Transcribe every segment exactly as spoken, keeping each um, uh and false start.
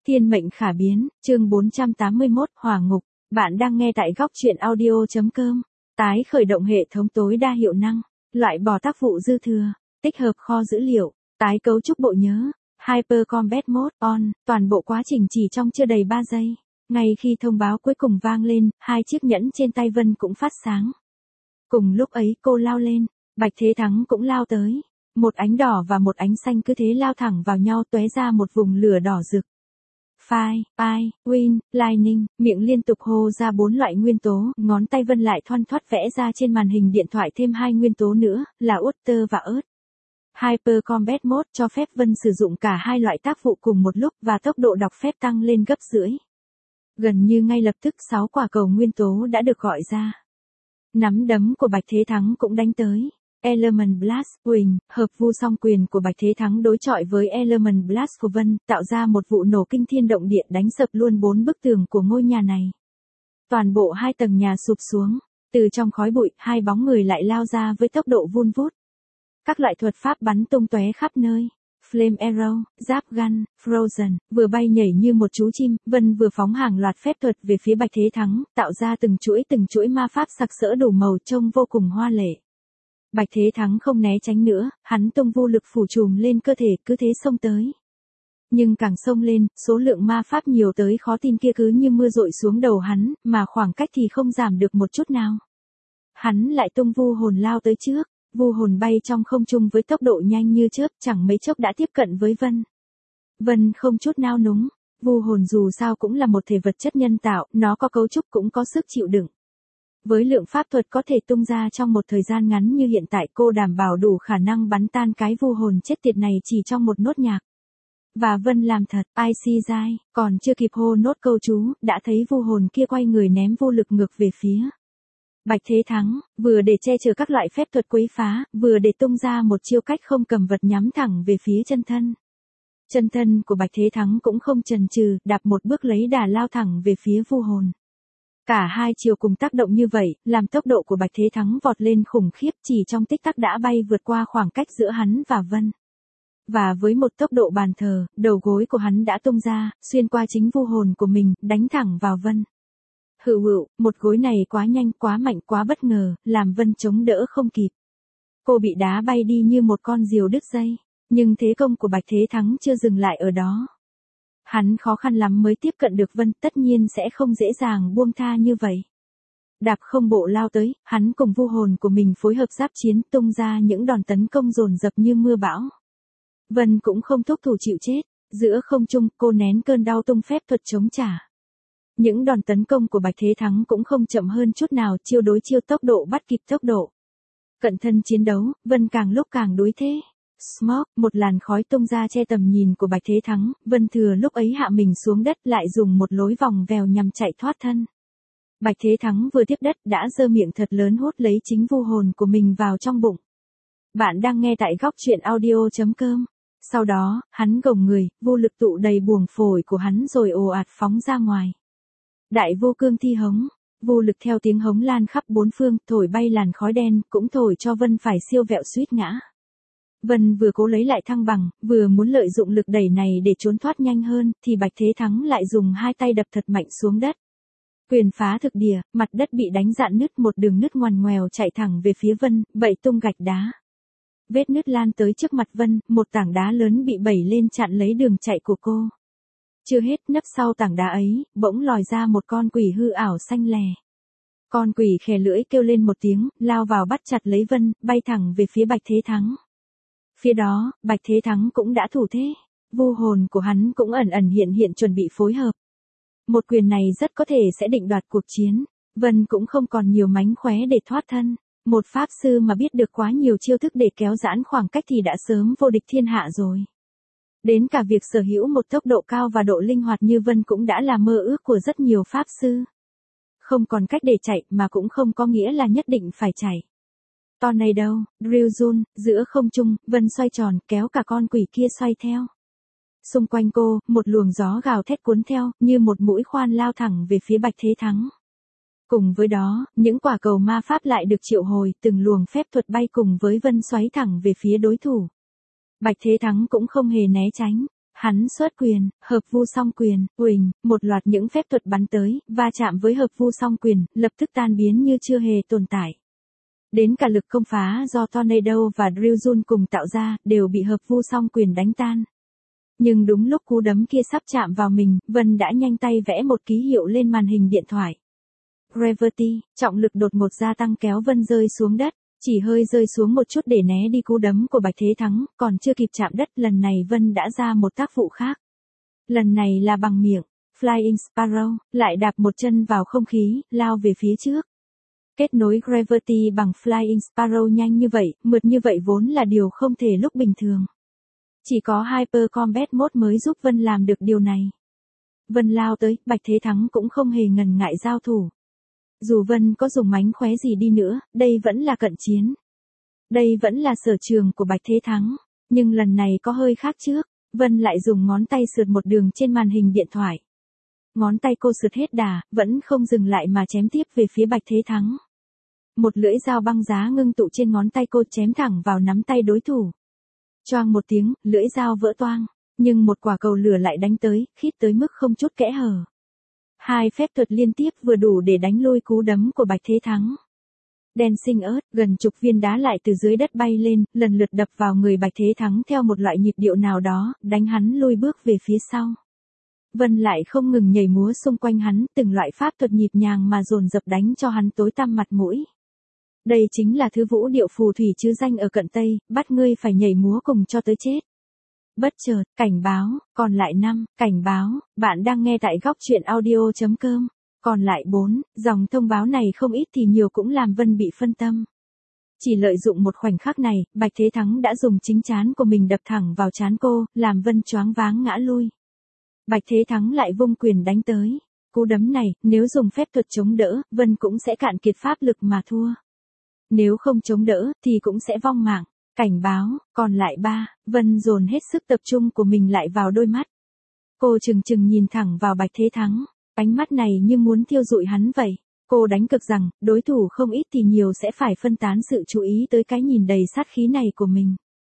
Thiên mệnh khả biến, chương bốn trăm tám mươi mốt, Hỏa ngục. Bạn đang nghe tại góc truyện audio.com. Tái khởi động hệ thống tối đa hiệu năng, loại bỏ tác vụ dư thừa, tích hợp kho dữ liệu, tái cấu trúc bộ nhớ, Hyper Combat Mode on, toàn bộ quá trình chỉ trong chưa đầy ba giây. Ngay khi thông báo cuối cùng vang lên, hai chiếc nhẫn trên tay Vân cũng phát sáng. Cùng lúc ấy cô lao lên, Bạch Thế Thắng cũng lao tới. Một ánh đỏ và một ánh xanh cứ thế lao thẳng vào nhau tóe ra một vùng lửa đỏ rực. Fire, Fire, Wind, Lightning, miệng liên tục hô ra bốn loại nguyên tố, ngón tay Vân lại thoăn thoắt vẽ ra trên màn hình điện thoại thêm hai nguyên tố nữa, là Water và Earth. Hyper Combat Mode cho phép Vân sử dụng cả hai loại tác vụ cùng một lúc và tốc độ đọc phép tăng lên gấp rưỡi. Gần như ngay lập tức sáu quả cầu nguyên tố đã được gọi ra. Nắm đấm của Bạch Thế Thắng cũng đánh tới. Element Blast, Quỳnh, hợp vu song quyền của Bạch Thế Thắng đối chọi với Element Blast của Vân, tạo ra một vụ nổ kinh thiên động địa đánh sập luôn bốn bức tường của ngôi nhà này. Toàn bộ hai tầng nhà sụp xuống, từ trong khói bụi, hai bóng người lại lao ra với tốc độ vun vút. Các loại thuật pháp bắn tung tóe khắp nơi. Flame Arrow, Giáp Gun, Frozen, vừa bay nhảy như một chú chim, Vân vừa phóng hàng loạt phép thuật về phía Bạch Thế Thắng, tạo ra từng chuỗi từng chuỗi ma pháp sặc sỡ đủ màu trông vô cùng hoa lệ. Bạch Thế Thắng không né tránh nữa, hắn tung vô lực phủ trùm lên cơ thể cứ thế xông tới. Nhưng càng xông lên, số lượng ma pháp nhiều tới khó tin kia cứ như mưa dội xuống đầu hắn, mà khoảng cách thì không giảm được một chút nào. Hắn lại tung vu hồn lao tới trước, vu hồn bay trong không trung với tốc độ nhanh như chớp, chẳng mấy chốc đã tiếp cận với Vân. Vân không chút nao núng, vu hồn dù sao cũng là một thể vật chất nhân tạo, nó có cấu trúc cũng có sức chịu đựng. Với lượng pháp thuật có thể tung ra trong một thời gian ngắn như hiện tại, cô đảm bảo đủ khả năng bắn tan cái vu hồn chết tiệt này chỉ trong một nốt nhạc. Và Vân làm thật, ai si dai, còn chưa kịp hô nốt câu chú, đã thấy vu hồn kia quay người ném vô lực ngược về phía Bạch Thế Thắng, vừa để che chở các loại phép thuật quấy phá, vừa để tung ra một chiêu cách không cầm vật nhắm thẳng về phía chân thân. Chân thân của Bạch Thế Thắng cũng không chần chừ, đạp một bước lấy đà lao thẳng về phía vu hồn. Cả hai chiều cùng tác động như vậy, làm tốc độ của Bạch Thế Thắng vọt lên khủng khiếp, chỉ trong tích tắc đã bay vượt qua khoảng cách giữa hắn và Vân. Và với một tốc độ bàn thờ, đầu gối của hắn đã tung ra, xuyên qua chính vu hồn của mình, đánh thẳng vào Vân. Hự hự, một gối này quá nhanh, quá mạnh, quá bất ngờ, làm Vân chống đỡ không kịp. Cô bị đá bay đi như một con diều đứt dây, nhưng thế công của Bạch Thế Thắng chưa dừng lại ở đó. Hắn khó khăn lắm mới tiếp cận được Vân, tất nhiên sẽ không dễ dàng buông tha như vậy. Đạp không bộ lao tới, hắn cùng vu hồn của mình phối hợp giáp chiến, tung ra những đòn tấn công dồn dập như mưa bão. Vân cũng không thúc thủ chịu chết, giữa không trung, cô nén cơn đau tung phép thuật chống trả. Những đòn tấn công của Bạch Thế Thắng cũng không chậm hơn chút nào, chiêu đối chiêu, tốc độ bắt kịp tốc độ. Cận thân chiến đấu, Vân càng lúc càng đối thế. Smoke, một làn khói tung ra che tầm nhìn của Bạch Thế Thắng, Vân thừa lúc ấy hạ mình xuống đất, lại dùng một lối vòng vèo nhằm chạy thoát thân. Bạch Thế Thắng vừa tiếp đất đã giơ miệng thật lớn hút lấy chính vu hồn của mình vào trong bụng. Bạn đang nghe tại góc truyện audio.com. Sau đó, hắn gồng người, vô lực tụ đầy buồng phổi của hắn rồi ồ ạt phóng ra ngoài. Đại vô cương thi hống, vô lực theo tiếng hống lan khắp bốn phương, thổi bay làn khói đen, cũng thổi cho Vân phải siêu vẹo suýt ngã. Vân vừa cố lấy lại thăng bằng, vừa muốn lợi dụng lực đẩy này để trốn thoát nhanh hơn, thì Bạch Thế Thắng lại dùng hai tay đập thật mạnh xuống đất. Quyền phá thực địa, mặt đất bị đánh rạn nứt, một đường nứt ngoằn ngoèo chạy thẳng về phía Vân, bậy tung gạch đá. Vết nứt lan tới trước mặt Vân, một tảng đá lớn bị bẩy lên chặn lấy đường chạy của cô. Chưa hết, nấp sau tảng đá ấy, bỗng lòi ra một con quỷ hư ảo xanh lè. Con quỷ khè lưỡi kêu lên một tiếng, lao vào bắt chặt lấy Vân, bay thẳng về phía Bạch Thế Thắng. Phía đó, Bạch Thế Thắng cũng đã thủ thế, vu hồn của hắn cũng ẩn ẩn hiện hiện chuẩn bị phối hợp. Một quyền này rất có thể sẽ định đoạt cuộc chiến, Vân cũng không còn nhiều mánh khóe để thoát thân. Một pháp sư mà biết được quá nhiều chiêu thức để kéo giãn khoảng cách thì đã sớm vô địch thiên hạ rồi. Đến cả việc sở hữu một tốc độ cao và độ linh hoạt như Vân cũng đã là mơ ước của rất nhiều pháp sư. Không còn cách để chạy mà cũng không có nghĩa là nhất định phải chạy. Tornado, Drill Zone, giữa không trung, Vân xoay tròn, kéo cả con quỷ kia xoay theo. Xung quanh cô, một luồng gió gào thét cuốn theo, như một mũi khoan lao thẳng về phía Bạch Thế Thắng. Cùng với đó, những quả cầu ma pháp lại được triệu hồi, từng luồng phép thuật bay cùng với Vân xoáy thẳng về phía đối thủ. Bạch Thế Thắng cũng không hề né tránh, Hắn xuất quyền, hợp vu song quyền, uỳnh, một loạt những phép thuật bắn tới, va chạm với hợp vu song quyền, lập tức tan biến như chưa hề tồn tại. Đến cả lực công phá do Tornado và Drillzun cùng tạo ra, đều bị hợp vu song quyền đánh tan. Nhưng đúng lúc cú đấm kia sắp chạm vào mình, Vân đã nhanh tay vẽ một ký hiệu lên màn hình điện thoại. Gravity, trọng lực đột ngột gia tăng kéo Vân rơi xuống đất, chỉ hơi rơi xuống một chút để né đi cú đấm của Bạch Thế Thắng, còn chưa kịp chạm đất lần này Vân đã ra một tác vụ khác. Lần này là bằng miệng, Flying Sparrow, lại đạp một chân vào không khí, lao về phía trước. Kết nối Gravity bằng Flying Sparrow nhanh như vậy, mượt như vậy vốn là điều không thể lúc bình thường. Chỉ có Hyper Combat Mode mới giúp Vân làm được điều này. Vân lao tới, Bạch Thế Thắng cũng không hề ngần ngại giao thủ. Dù Vân có dùng mánh khóe gì đi nữa, đây vẫn là cận chiến. Đây vẫn là sở trường của Bạch Thế Thắng. Nhưng lần này có hơi khác trước, Vân lại dùng ngón tay sượt một đường trên màn hình điện thoại. Ngón tay cô sượt hết đà, vẫn không dừng lại mà chém tiếp về phía Bạch Thế Thắng. Một lưỡi dao băng giá ngưng tụ trên ngón tay cô chém thẳng vào nắm tay đối thủ. Choang một tiếng, lưỡi dao vỡ toang, nhưng một quả cầu lửa lại đánh tới, khít tới mức không chút kẽ hở. Hai phép thuật liên tiếp vừa đủ để đánh lui cú đấm của Bạch Thế Thắng. Dancing Earth, gần chục viên đá lại từ dưới đất bay lên, lần lượt đập vào người Bạch Thế Thắng theo một loại nhịp điệu nào đó, đánh hắn lui bước về phía sau. Vân lại không ngừng nhảy múa xung quanh hắn, từng loại pháp thuật nhịp nhàng mà dồn dập đánh cho hắn tối tăm mặt mũi. Đây chính là thứ vũ điệu phù thủy chứ danh ở cận Tây, bắt ngươi phải nhảy múa cùng cho tới chết. Bất chợt, cảnh báo, còn lại năm, cảnh báo, bạn đang nghe tại góc truyện audio chấm com. Còn lại bốn, dòng thông báo này không ít thì nhiều cũng làm Vân bị phân tâm. Chỉ lợi dụng một khoảnh khắc này, Bạch Thế Thắng đã dùng chính trán của mình đập thẳng vào trán cô, làm Vân choáng váng ngã lui. Bạch Thế Thắng lại vung quyền đánh tới. Cú đấm này, nếu dùng phép thuật chống đỡ, Vân cũng sẽ cạn kiệt pháp lực mà thua. Nếu không chống đỡ, thì cũng sẽ vong mạng. Cảnh báo, còn lại ba, Vân dồn hết sức tập trung của mình lại vào đôi mắt. Cô chừng chừng nhìn thẳng vào Bạch Thế Thắng, ánh mắt này như muốn thiêu rụi hắn vậy. Cô đánh cược rằng, đối thủ không ít thì nhiều sẽ phải phân tán sự chú ý tới cái nhìn đầy sát khí này của mình.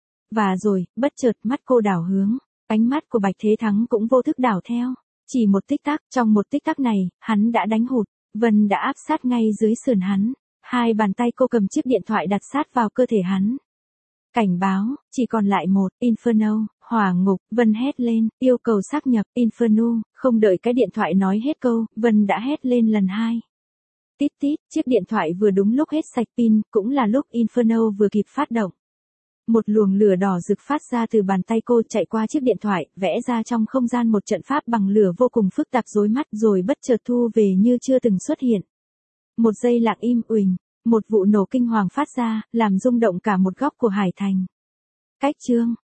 Và rồi, bất chợt mắt cô đảo hướng, ánh mắt của Bạch Thế Thắng cũng vô thức đảo theo. Chỉ một tích tắc, trong một tích tắc này, hắn đã đánh hụt, Vân đã áp sát ngay dưới sườn hắn. Hai bàn tay cô cầm chiếc điện thoại đặt sát vào cơ thể hắn. Cảnh báo, chỉ còn lại một, Inferno, hỏa ngục, Vân hét lên, yêu cầu xác nhập, Inferno, không đợi cái điện thoại nói hết câu, Vân đã hét lên lần hai. Tít tít, chiếc điện thoại vừa đúng lúc hết sạch pin, cũng là lúc Inferno vừa kịp phát động. Một luồng lửa đỏ rực phát ra từ bàn tay cô chạy qua chiếc điện thoại, vẽ ra trong không gian một trận pháp bằng lửa vô cùng phức tạp rối mắt rồi bất chợt thu về như chưa từng xuất hiện. Một giây lặng im uỳnh, một vụ nổ kinh hoàng phát ra, làm rung động cả một góc của Hải Thành. Cách chương